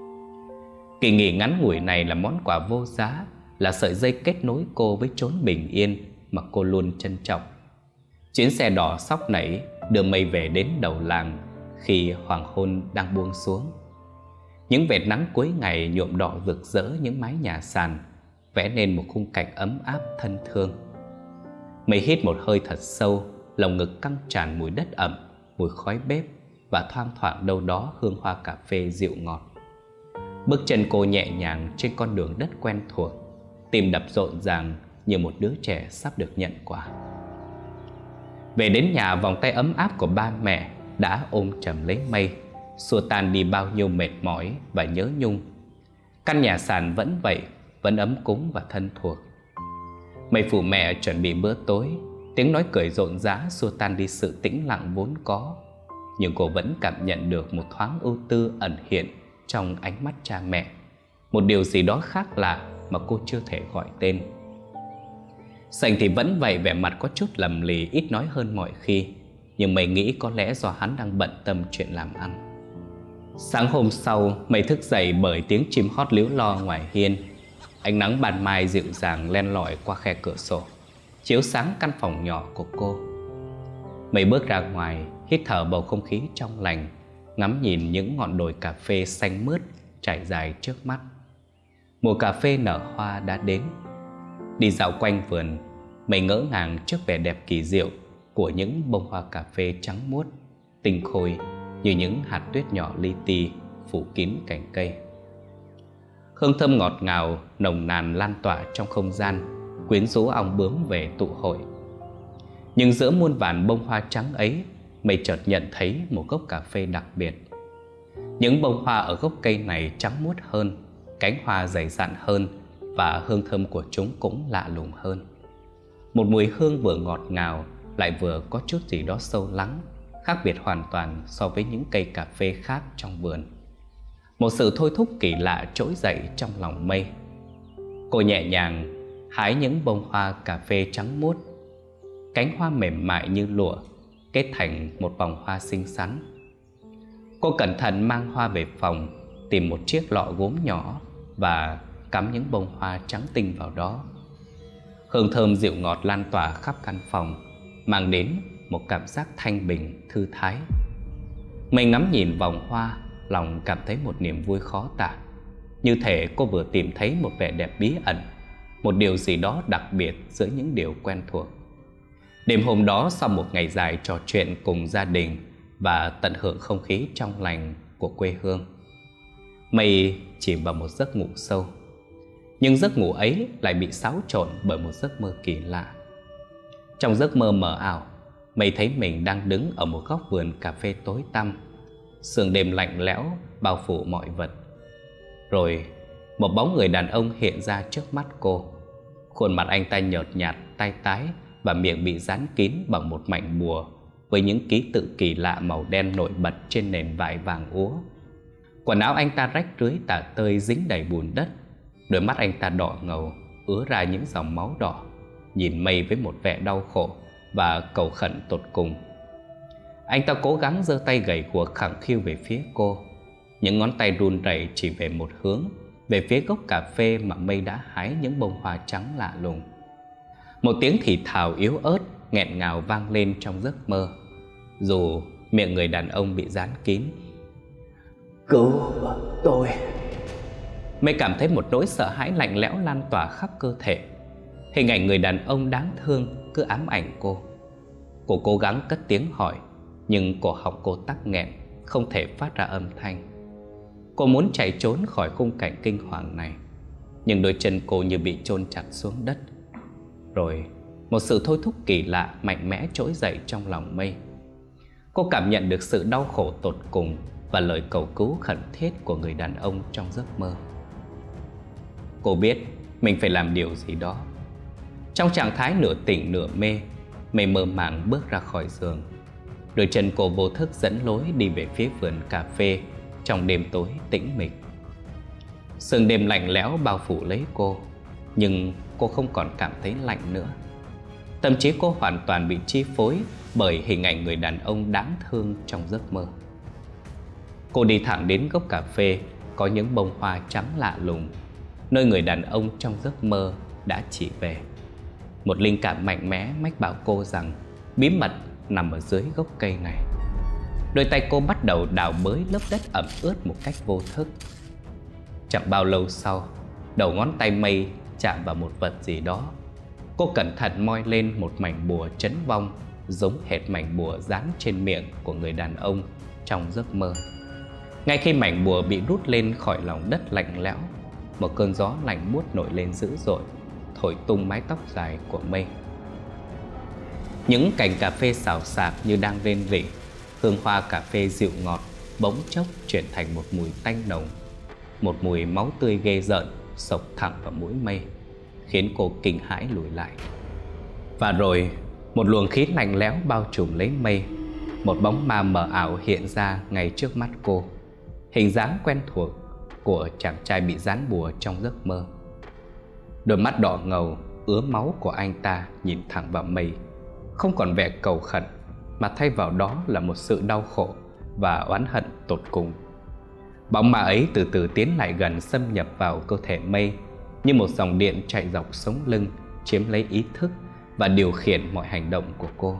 S1: Kỳ nghỉ ngắn ngủi này là món quà vô giá, là sợi dây kết nối cô với chốn bình yên mà cô luôn trân trọng. Chuyến xe đỏ xóc nảy đưa mây về đến đầu làng khi hoàng hôn đang buông xuống. Những vệt nắng cuối ngày nhuộm đỏ rực rỡ những mái nhà sàn, vẽ nên một khung cảnh ấm áp thân thương. Mây hít một hơi thật sâu, lồng ngực căng tràn mùi đất ẩm, mùi khói bếp và thoang thoảng đâu đó hương hoa cà phê dịu ngọt. Bước chân cô nhẹ nhàng trên con đường đất quen thuộc, tim đập rộn ràng như một đứa trẻ sắp được nhận quà. Về đến nhà, vòng tay ấm áp của ba mẹ đã ôm chầm lấy mây, xua tan đi bao nhiêu mệt mỏi và nhớ nhung. Căn nhà sàn vẫn vậy, vẫn ấm cúng và thân thuộc. Mây phụ mẹ chuẩn bị bữa tối, tiếng nói cười rộn rã xua tan đi sự tĩnh lặng vốn có. Nhưng cô vẫn cảm nhận được một thoáng ưu tư ẩn hiện trong ánh mắt cha mẹ, một điều gì đó khác lạ mà cô chưa thể gọi tên. Sành thì vẫn vậy, vẻ mặt có chút lầm lì, ít nói hơn mọi khi, nhưng mày nghĩ có lẽ do hắn đang bận tâm chuyện làm ăn. Sáng hôm sau, mày thức dậy bởi tiếng chim hót líu lo ngoài hiên. Ánh nắng ban mai dịu dàng len lỏi qua khe cửa sổ, chiếu sáng căn phòng nhỏ của cô. Mày bước ra ngoài, hít thở bầu không khí trong lành, ngắm nhìn những ngọn đồi cà phê xanh mướt trải dài trước mắt. Mùa cà phê nở hoa đã đến. Đi dạo quanh vườn, mày ngỡ ngàng trước vẻ đẹp kỳ diệu của những bông hoa cà phê trắng muốt, tinh khôi như những hạt tuyết nhỏ li ti phủ kín cành cây. Hương thơm ngọt ngào nồng nàn lan tỏa trong không gian, quyến rũ ong bướm về tụ hội. Nhưng giữa muôn vàn bông hoa trắng ấy, mày chợt nhận thấy một gốc cà phê đặc biệt. Những bông hoa ở gốc cây này trắng muốt hơn, cánh hoa dày dặn hơn, và hương thơm của chúng cũng lạ lùng hơn. Một mùi hương vừa ngọt ngào lại vừa có chút gì đó sâu lắng, khác biệt hoàn toàn so với những cây cà phê khác trong vườn. Một sự thôi thúc kỳ lạ trỗi dậy trong lòng mây. Cô nhẹ nhàng hái những bông hoa cà phê trắng muốt. Cánh hoa mềm mại như lụa kết thành một vòng hoa xinh xắn. Cô cẩn thận mang hoa về phòng, tìm một chiếc lọ gốm nhỏ và cắm những bông hoa trắng tinh vào đó. Hương thơm dịu ngọt lan tỏa khắp căn phòng, mang đến một cảm giác thanh bình, thư thái. Mình ngắm nhìn vòng hoa, lòng cảm thấy một niềm vui khó tả. Như thể cô vừa tìm thấy một vẻ đẹp bí ẩn, một điều gì đó đặc biệt giữa những điều quen thuộc. Đêm hôm đó, sau một ngày dài trò chuyện cùng gia đình và tận hưởng không khí trong lành của quê hương, mây chìm vào một giấc ngủ sâu. Nhưng giấc ngủ ấy lại bị xáo trộn bởi một giấc mơ kỳ lạ. Trong giấc mơ mờ ảo, mây thấy mình đang đứng ở một góc vườn cà phê tối tăm. Sương đêm lạnh lẽo bao phủ mọi vật. Rồi một bóng người đàn ông hiện ra trước mắt cô. Khuôn mặt anh ta nhợt nhạt, tai tái và miệng bị dán kín bằng một mảnh bùa với những ký tự kỳ lạ màu đen nổi bật trên nền vải vàng úa. Quần áo anh ta rách rưới tả tơi dính đầy bùn đất. Đôi mắt anh ta đỏ ngầu, ứa ra những dòng máu đỏ, nhìn Mây với một vẻ đau khổ và cầu khẩn tột cùng. Anh ta cố gắng giơ tay gầy guộc khẳng khiu về phía cô. Những ngón tay run rẩy chỉ về một hướng, về phía gốc cà phê mà Mây đã hái những bông hoa trắng lạ lùng. Một tiếng thì thào yếu ớt nghẹn ngào vang lên trong giấc mơ, dù miệng người đàn ông bị dán kín. Cứu tôi. Mây cảm thấy một nỗi sợ hãi lạnh lẽo lan tỏa khắp cơ thể. Hình ảnh người đàn ông đáng thương cứ ám ảnh cô. Cô cố gắng cất tiếng hỏi, nhưng cổ họng cô tắc nghẹn, không thể phát ra âm thanh. Cô muốn chạy trốn khỏi khung cảnh kinh hoàng này, nhưng đôi chân cô như bị chôn chặt xuống đất. Rồi một sự thôi thúc kỳ lạ mạnh mẽ trỗi dậy trong lòng Mây. Cô cảm nhận được sự đau khổ tột cùng và lời cầu cứu khẩn thiết của người đàn ông trong giấc mơ. Cô biết mình phải làm điều gì đó. Trong trạng thái nửa tỉnh nửa mê, Mây mơ màng bước ra khỏi giường. Đôi chân cô vô thức dẫn lối đi về phía vườn cà phê trong đêm tối tĩnh mịch. Sương đêm lạnh lẽo bao phủ lấy cô, nhưng cô không còn cảm thấy lạnh nữa. Tâm trí cô hoàn toàn bị chi phối bởi hình ảnh người đàn ông đáng thương trong giấc mơ. Cô đi thẳng đến gốc cà phê có những bông hoa trắng lạ lùng, nơi người đàn ông trong giấc mơ đã chỉ về. Một linh cảm mạnh mẽ mách bảo cô rằng bí mật nằm ở dưới gốc cây này. Đôi tay cô bắt đầu đào bới lớp đất ẩm ướt một cách vô thức. Chẳng bao lâu sau, đầu ngón tay Mây chạm vào một vật gì đó. Cô cẩn thận moi lên một mảnh bùa trấn vong, giống hệt mảnh bùa dán trên miệng của người đàn ông trong giấc mơ. Ngay khi mảnh bùa bị rút lên khỏi lòng đất lạnh lẽo, một cơn gió lạnh buốt nổi lên dữ dội, thổi tung mái tóc dài của Mây. Những cành cà phê xào xạc như đang rên rỉ. Hương hoa cà phê dịu ngọt bỗng chốc chuyển thành một mùi tanh nồng, một mùi máu tươi ghê rợn xộc thẳng vào mũi Mây, khiến cô kinh hãi lùi lại. Và rồi một luồng khí lạnh lẽo bao trùm lấy Mây. Một bóng ma mờ ảo hiện ra ngay trước mắt cô, hình dáng quen thuộc của chàng trai bị dán bùa trong giấc mơ. Đôi mắt đỏ ngầu ứa máu của anh ta nhìn thẳng vào Mây, không còn vẻ cầu khẩn, mà thay vào đó là một sự đau khổ và oán hận tột cùng. Bóng ma ấy từ từ tiến lại gần, xâm nhập vào cơ thể Mây như một dòng điện chạy dọc sống lưng, chiếm lấy ý thức và điều khiển mọi hành động của cô.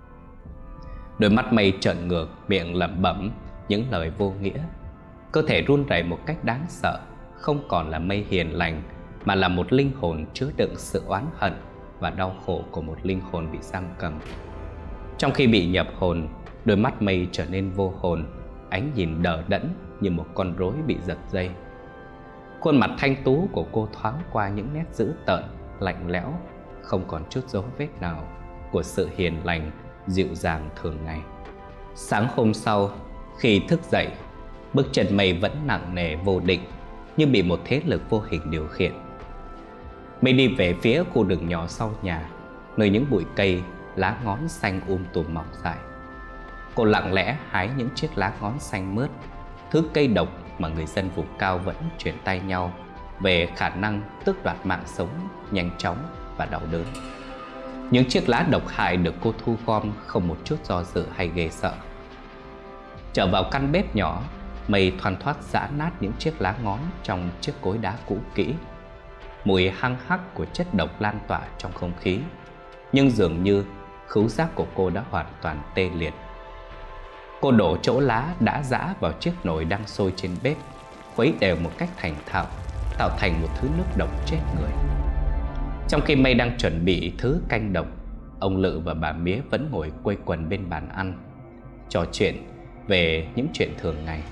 S1: Đôi mắt Mây trợn ngược, miệng lẩm bẩm những lời vô nghĩa. Cơ thể run rẩy một cách đáng sợ, không còn là Mây hiền lành, mà là một linh hồn chứa đựng sự oán hận và đau khổ của một linh hồn bị giam cầm. Trong khi bị nhập hồn, đôi mắt Mây trở nên vô hồn, ánh nhìn đờ đẫn như một con rối bị giật dây. Khuôn mặt thanh tú của cô thoáng qua những nét dữ tợn, lạnh lẽo, không còn chút dấu vết nào của sự hiền lành, dịu dàng thường ngày. Sáng hôm sau, khi thức dậy, bước chân Mây vẫn nặng nề vô định, như bị một thế lực vô hình điều khiển. Mây đi về phía khu rừng nhỏ sau nhà, nơi những bụi cây, lá ngón xanh tùm mọc dài. Cô lặng lẽ hái những chiếc lá ngón xanh mướt, thứ cây độc mà người dân vùng cao vẫn truyền tay nhau về khả năng tước đoạt mạng sống nhanh chóng và đau đớn. Những chiếc lá độc hại được cô thu gom không một chút do dự hay ghê sợ. Trở vào căn bếp nhỏ, Mây thoăn thoắt giã nát những chiếc lá ngón trong chiếc cối đá cũ kỹ. Mùi hăng hắc của chất độc lan tỏa trong không khí, nhưng dường như khứu giác của cô đã hoàn toàn tê liệt. Cô đổ chỗ lá đã giã vào chiếc nồi đang sôi trên bếp, khuấy đều một cách thành thạo, tạo thành một thứ nước độc chết người. Trong khi Mây đang chuẩn bị thứ canh độc, ông Lự và bà Mía vẫn ngồi quây quần bên bàn ăn, trò chuyện về những chuyện thường ngày.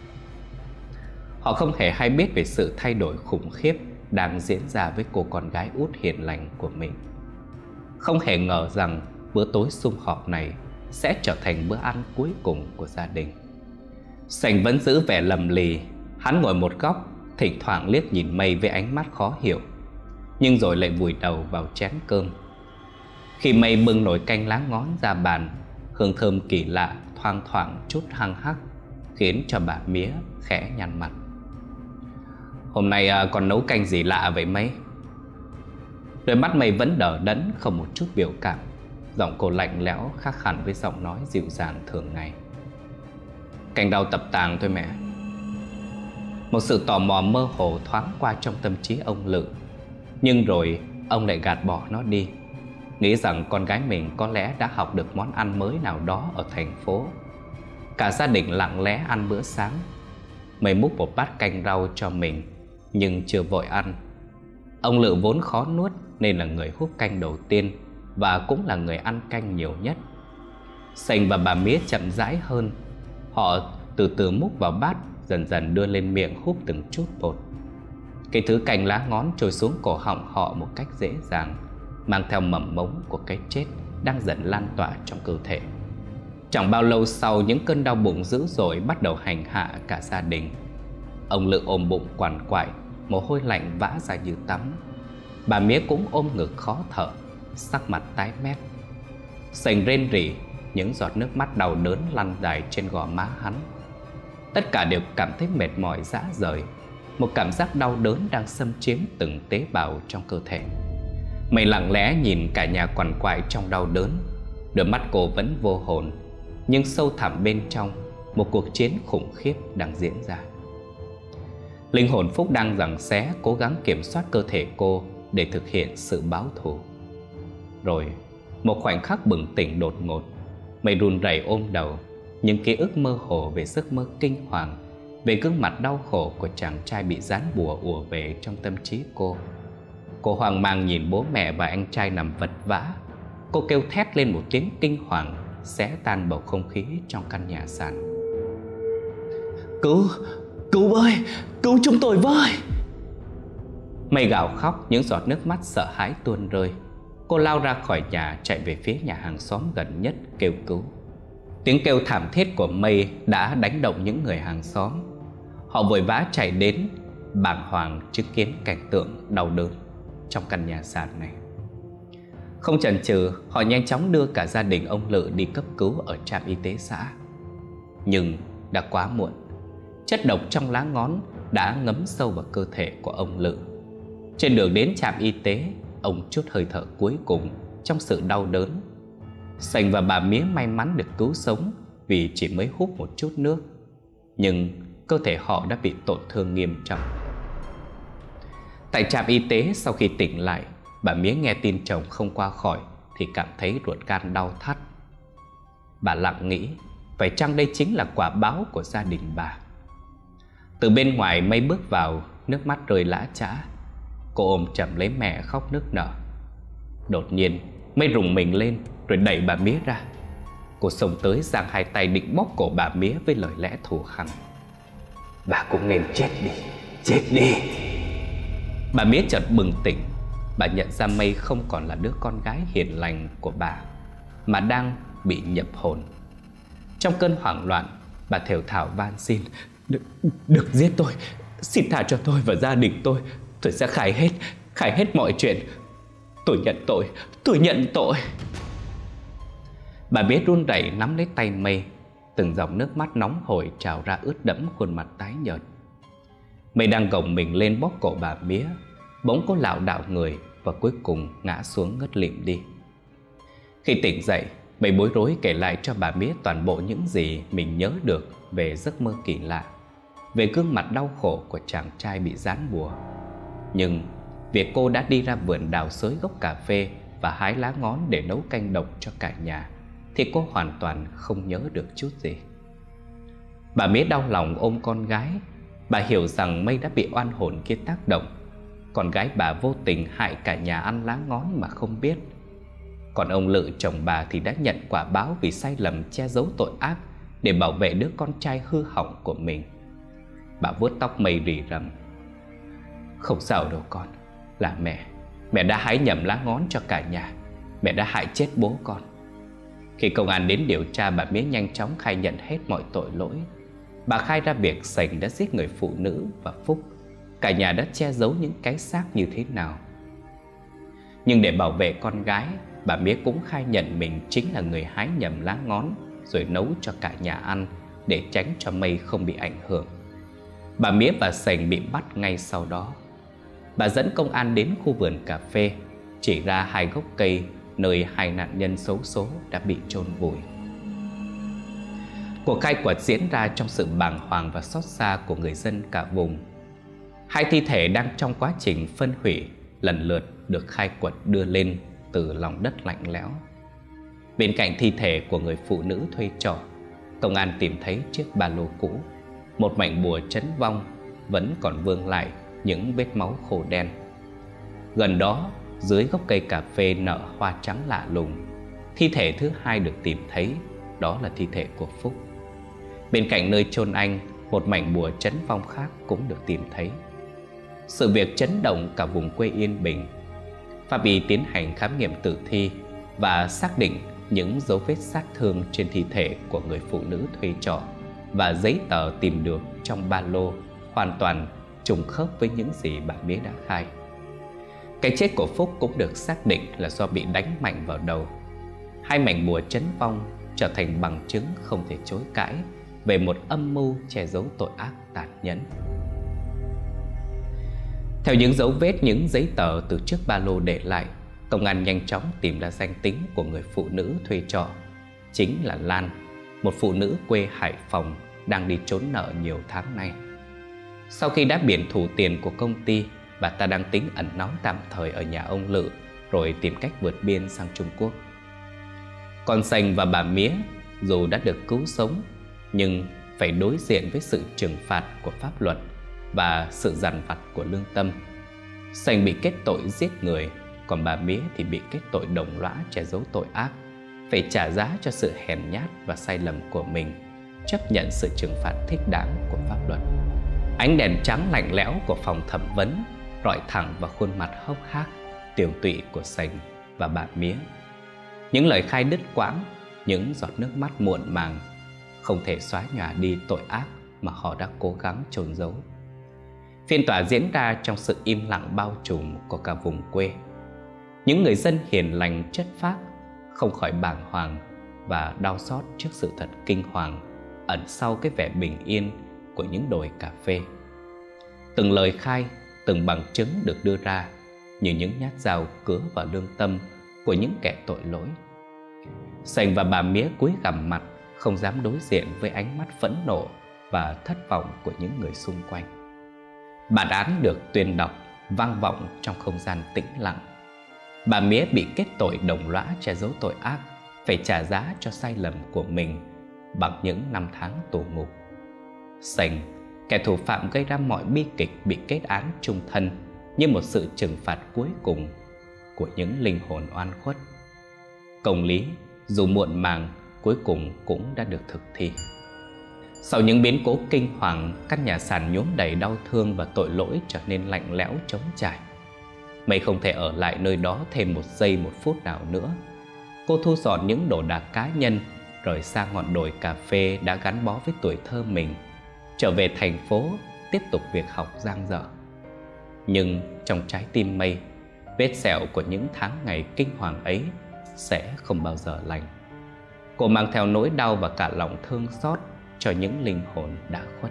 S1: Họ không hề hay biết về sự thay đổi khủng khiếp đang diễn ra với cô con gái út hiền lành của mình. Không hề ngờ rằng bữa tối sum họp này sẽ trở thành bữa ăn cuối cùng của gia đình. Sành vẫn giữ vẻ lầm lì. Hắn ngồi một góc, thỉnh thoảng liếc nhìn Mây với ánh mắt khó hiểu, nhưng rồi lại vùi đầu vào chén cơm. Khi Mây bưng nồi canh lá ngón ra bàn, hương thơm kỳ lạ thoang thoảng chút hăng hắc, khiến cho bà Mía khẽ nhăn mặt. Hôm nay còn nấu canh gì lạ vậy Mây? Đôi mắt Mây vẫn đờ đẫn, không một chút biểu cảm. Giọng cô lạnh lẽo, khác hẳn với giọng nói dịu dàng thường ngày. Canh đau tập tàng thôi mẹ. Một sự tò mò mơ hồ thoáng qua trong tâm trí ông Lự, nhưng rồi ông lại gạt bỏ nó đi, nghĩ rằng con gái mình có lẽ đã học được món ăn mới nào đó ở thành phố. Cả gia đình lặng lẽ ăn bữa sáng. Mây múc một bát canh rau cho mình, nhưng chưa vội ăn. Ông Lự vốn khó nuốt nên là người húp canh đầu tiên, và cũng là người ăn canh nhiều nhất. Sành và bà Mía chậm rãi hơn. Họ từ từ múc vào bát, dần dần đưa lên miệng húp từng chút một. Cái thứ canh lá ngón trôi xuống cổ họng họ một cách dễ dàng, mang theo mầm mống của cái chết đang dần lan tỏa trong cơ thể. Chẳng bao lâu sau, những cơn đau bụng dữ dội bắt đầu hành hạ cả gia đình. Ông Lự ôm bụng quằn quại, mồ hôi lạnh vã ra như tắm. Bà Mía cũng ôm ngực khó thở, sắc mặt tái mét. Sành rên rỉ, những giọt nước mắt đau đớn lăn dài trên gò má hắn. Tất cả đều cảm thấy mệt mỏi rã rời. Một cảm giác đau đớn đang xâm chiếm từng tế bào trong cơ thể. Mày lặng lẽ nhìn cả nhà quằn quại trong đau đớn. Đôi mắt cô vẫn vô hồn, nhưng sâu thẳm bên trong, một cuộc chiến khủng khiếp đang diễn ra. Linh hồn Phúc đang giằng xé, cố gắng kiểm soát cơ thể cô để thực hiện sự báo thù. Rồi, một khoảnh khắc bừng tỉnh đột ngột, Mây run rẩy ôm đầu. Những ký ức mơ hồ về giấc mơ kinh hoàng, về gương mặt đau khổ của chàng trai bị dán bùa ùa về trong tâm trí cô. Cô hoang mang nhìn bố mẹ và anh trai nằm vật vã. Cô kêu thét lên một tiếng kinh hoàng, xé tan bầu không khí trong căn nhà sàn. Cứu, cứu với, cứu chúng tôi với! Mây gào khóc, những giọt nước mắt sợ hãi tuôn rơi. Cô lao ra khỏi nhà, chạy về phía nhà hàng xóm gần nhất kêu cứu. Tiếng kêu thảm thiết của Mây đã đánh động những người hàng xóm. Họ vội vã chạy đến, bàng hoàng chứng kiến cảnh tượng đau đớn trong căn nhà sàn này. Không chần chừ, họ nhanh chóng đưa cả gia đình ông Lự đi cấp cứu ở trạm y tế xã. Nhưng đã quá muộn. Chất độc trong lá ngón đã ngấm sâu vào cơ thể của ông Lự. Trên đường đến trạm y tế, ông trút hơi thở cuối cùng trong sự đau đớn. Sành và bà Mía may mắn được cứu sống vì chỉ mới hút một chút nước, nhưng cơ thể họ đã bị tổn thương nghiêm trọng. Tại trạm y tế, sau khi tỉnh lại, bà Mía nghe tin chồng không qua khỏi thì cảm thấy ruột gan đau thắt. Bà lặng nghĩ, phải chăng đây chính là quả báo của gia đình bà? Từ bên ngoài Mây bước vào, nước mắt rơi lã chã. Cô ôm chầm lấy mẹ khóc nức nở. Đột nhiên Mây rùng mình lên rồi đẩy bà Mía ra. Cô xông tới giang hai tay định bóp cổ bà Mía với lời lẽ thù hằn. Bà cũng nên chết đi, chết đi! Bà Mía chợt bừng tỉnh. Bà nhận ra Mây không còn là đứa con gái hiền lành của bà, mà đang bị nhập hồn. Trong cơn hoảng loạn, bà thều thào van xin: Đừng giết tôi, xin tha cho tôi và gia đình tôi. Tôi sẽ khai hết mọi chuyện. Tôi nhận tội, tôi nhận tội. Bà Mía run rẩy nắm lấy tay Mây. Từng dòng nước mắt nóng hổi trào ra ướt đẫm khuôn mặt tái nhợt. Mây đang gồng mình lên bóp cổ bà Mía, bỗng có lảo đảo người và cuối cùng ngã xuống ngất lịm đi. Khi tỉnh dậy, Mây bối rối kể lại cho bà Mía toàn bộ những gì mình nhớ được về giấc mơ kỳ lạ, về gương mặt đau khổ của chàng trai bị dán bùa. Nhưng việc cô đã đi ra vườn đào xới gốc cà phê và hái lá ngón để nấu canh độc cho cả nhà thì cô hoàn toàn không nhớ được chút gì. Bà Mía đau lòng ôm con gái. Bà hiểu rằng Mây đã bị oan hồn kia tác động. Con gái bà vô tình hại cả nhà ăn lá ngón mà không biết. Còn ông Lự chồng bà thì đã nhận quả báo vì sai lầm che giấu tội ác để bảo vệ đứa con trai hư hỏng của mình. Bà vuốt tóc Mây rì rầm: Không sao đâu con, là mẹ đã hái nhầm lá ngón cho cả nhà. Mẹ đã hại chết bố con. Khi công an đến điều tra, bà Mía nhanh chóng khai nhận hết mọi tội lỗi. Bà khai ra việc Sành đã giết người phụ nữ và Phúc, cả nhà đã che giấu những cái xác như thế nào. Nhưng để bảo vệ con gái, bà Mía cũng khai nhận mình chính là người hái nhầm lá ngón rồi nấu cho cả nhà ăn để tránh cho Mây không bị ảnh hưởng. Bà Mía và Sành bị bắt ngay sau đó. Bà dẫn công an đến khu vườn cà phê. chỉ ra hai gốc cây nơi hai nạn nhân xấu số đã bị chôn vùi. Cuộc khai quật diễn ra trong sự bàng hoàng và xót xa của người dân cả vùng. Hai thi thể đang trong quá trình phân hủy lần lượt được khai quật đưa lên từ lòng đất lạnh lẽo. Bên cạnh thi thể của người phụ nữ thuê trọ, công an tìm thấy chiếc ba lô cũ, một mảnh bùa trấn vong vẫn còn vương lại những vết máu khô đen. Gần đó, dưới gốc cây cà phê nở hoa trắng lạ lùng, thi thể thứ hai được tìm thấy, đó là thi thể của Phúc. Bên cạnh nơi chôn anh, một mảnh bùa trấn vong khác cũng được tìm thấy. Sự việc chấn động cả vùng quê Yên Bình. Pháp y tiến hành khám nghiệm tử thi và xác định những dấu vết sát thương trên thi thể của người phụ nữ thuê trọ và giấy tờ tìm được trong ba lô hoàn toàn trùng khớp với những gì bà Mía đã khai. Cái chết của Phúc cũng được xác định là do bị đánh mạnh vào đầu. Hai mảnh bùa trấn vong trở thành bằng chứng không thể chối cãi về một âm mưu che giấu tội ác tàn nhẫn. Theo những dấu vết, những giấy tờ từ chiếc ba lô để lại, công an nhanh chóng tìm ra danh tính của người phụ nữ thuê trọ. Chính là Lan, một phụ nữ quê Hải Phòng đang đi trốn nợ nhiều tháng nay. Sau khi đã biển thủ tiền của công ty, bà ta đang tính ẩn náu tạm thời ở nhà ông Lự rồi tìm cách vượt biên sang Trung Quốc. Còn Sành và bà Mía dù đã được cứu sống nhưng phải đối diện với sự trừng phạt của pháp luật và sự dằn vặt của lương tâm. Sành bị kết tội giết người, còn bà Mía thì bị kết tội đồng lõa che giấu tội ác, phải trả giá cho sự hèn nhát và sai lầm của mình, chấp nhận sự trừng phạt thích đáng của pháp luật. Ánh đèn trắng lạnh lẽo của phòng thẩm vấn rọi thẳng vào khuôn mặt hốc hác, tiều tụy của Sành và bà Mía. Những lời khai đứt quãng, những giọt nước mắt muộn màng không thể xóa nhòa đi tội ác mà họ đã cố gắng chôn giấu. Phiên tòa diễn ra trong sự im lặng bao trùm của cả vùng quê. Những người dân hiền lành chất phác không khỏi bàng hoàng và đau xót trước sự thật kinh hoàng ẩn sau cái vẻ bình yên của những đồi cà phê. Từng lời khai, từng bằng chứng được đưa ra như những nhát dao cứa vào lương tâm của những kẻ tội lỗi. Sành và bà Mía cúi gằm mặt, không dám đối diện với ánh mắt phẫn nộ và thất vọng của những người xung quanh. Bản án được tuyên đọc vang vọng trong không gian tĩnh lặng. Bà Mía bị kết tội đồng lõa che giấu tội ác, phải trả giá cho sai lầm của mình bằng những năm tháng tù ngục. Sành, kẻ thủ phạm gây ra mọi bi kịch, bị kết án chung thân như một sự trừng phạt cuối cùng của những linh hồn oan khuất. Công lý dù muộn màng cuối cùng cũng đã được thực thi. Sau những biến cố kinh hoàng, căn nhà sàn nhuốm đầy đau thương và tội lỗi trở nên lạnh lẽo trống trải. Mây không thể ở lại nơi đó thêm một giây một phút nào nữa. Cô thu dọn những đồ đạc cá nhân, rời xa ngọn đồi cà phê đã gắn bó với tuổi thơ mình, trở về thành phố tiếp tục việc học dang dở. Nhưng trong trái tim Mây, vết sẹo của những tháng ngày kinh hoàng ấy sẽ không bao giờ lành. Cô mang theo nỗi đau và cả lòng thương xót cho những linh hồn đã khuất.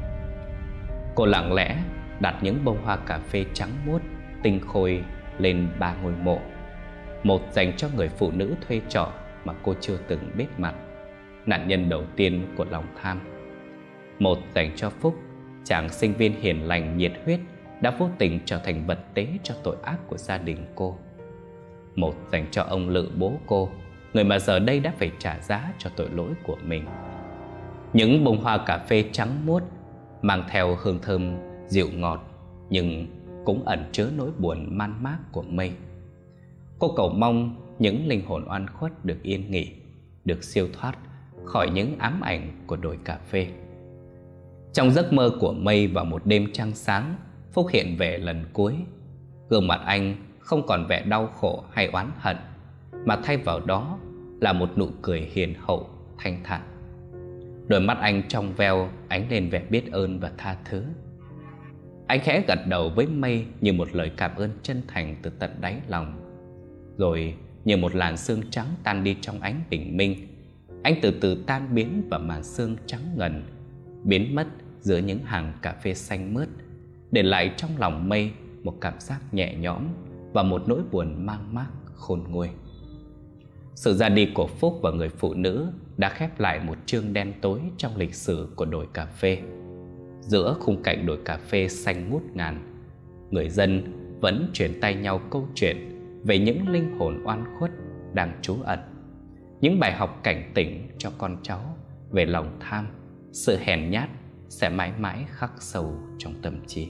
S1: Cô lặng lẽ đặt những bông hoa cà phê trắng muốt tinh khôi lên 3 ngôi mộ. Một dành cho người phụ nữ thuê trọ mà cô chưa từng biết mặt, nạn nhân đầu tiên của lòng tham. Một dành cho Phúc, chàng sinh viên hiền lành nhiệt huyết đã vô tình trở thành vật tế cho tội ác của gia đình cô. Một dành cho ông Lự bố cô, người mà giờ đây đã phải trả giá cho tội lỗi của mình. Những bông hoa cà phê trắng muốt mang theo hương thơm dịu ngọt, nhưng cũng ẩn chứa nỗi buồn man mác của Mây. Cô cầu mong những linh hồn oan khuất được yên nghỉ, được siêu thoát khỏi những ám ảnh của đồi cà phê. Trong giấc mơ của Mây vào một đêm trăng sáng, Phúc hiện về lần cuối. Gương mặt anh không còn vẻ đau khổ hay oán hận, mà thay vào đó là một nụ cười hiền hậu, thanh thản. Đôi mắt anh trong veo ánh lên vẻ biết ơn và tha thứ. Anh khẽ gật đầu với Mây như một lời cảm ơn chân thành từ tận đáy lòng. Rồi như một làn sương trắng tan đi trong ánh bình minh, anh từ từ tan biến vào màn sương trắng ngần, biến mất giữa những hàng cà phê xanh mướt, để lại trong lòng Mây một cảm giác nhẹ nhõm và một nỗi buồn mang mác khôn nguôi. Sự ra đi của Phúc và người phụ nữ đã khép lại một chương đen tối trong lịch sử của đồi cà phê. Giữa khung cảnh đồi cà phê xanh ngút ngàn, người dân vẫn truyền tay nhau câu chuyện về những linh hồn oan khuất đang trú ẩn, những bài học cảnh tỉnh cho con cháu về lòng tham, sự hèn nhát sẽ mãi mãi khắc sâu trong tâm trí.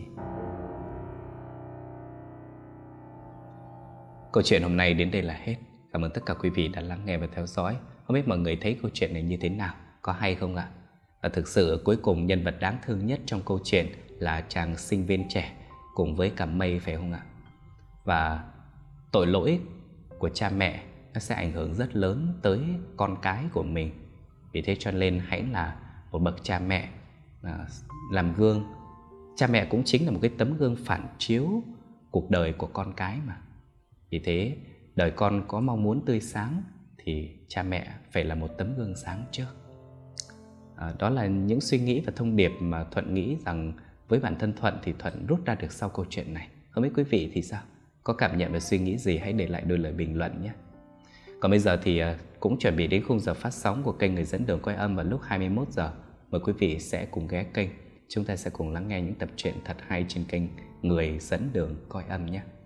S1: Câu chuyện hôm nay đến đây là hết. Cảm ơn tất cả quý vị đã lắng nghe và theo dõi. Không biết mọi người thấy câu chuyện này như thế nào, có hay không ạ? Và thực sự cuối cùng nhân vật đáng thương nhất trong câu chuyện là chàng sinh viên trẻ cùng với cả Mây, phải không ạ? Và tội lỗi của cha mẹ nó sẽ ảnh hưởng rất lớn tới con cái của mình. Vì thế cho nên hãy là một bậc cha mẹ làm gương. Cha mẹ cũng chính là một cái tấm gương phản chiếu cuộc đời của con cái mà. Vì thế đời con có mong muốn tươi sáng thì cha mẹ phải là một tấm gương sáng trước. Đó là những suy nghĩ và thông điệp mà Thuận nghĩ rằng với bản thân Thuận thì Thuận rút ra được sau câu chuyện này. Không biết quý vị thì sao? Có cảm nhận và suy nghĩ gì hãy để lại đôi lời bình luận nhé. Còn bây giờ thì cũng chuẩn bị đến khung giờ phát sóng của kênh Người Dẫn Đường Coi Âm vào lúc 21 giờ. Mời quý vị sẽ cùng ghé kênh. Chúng ta sẽ cùng lắng nghe những tập truyện thật hay trên kênh Người Dẫn Đường Coi Âm nhé.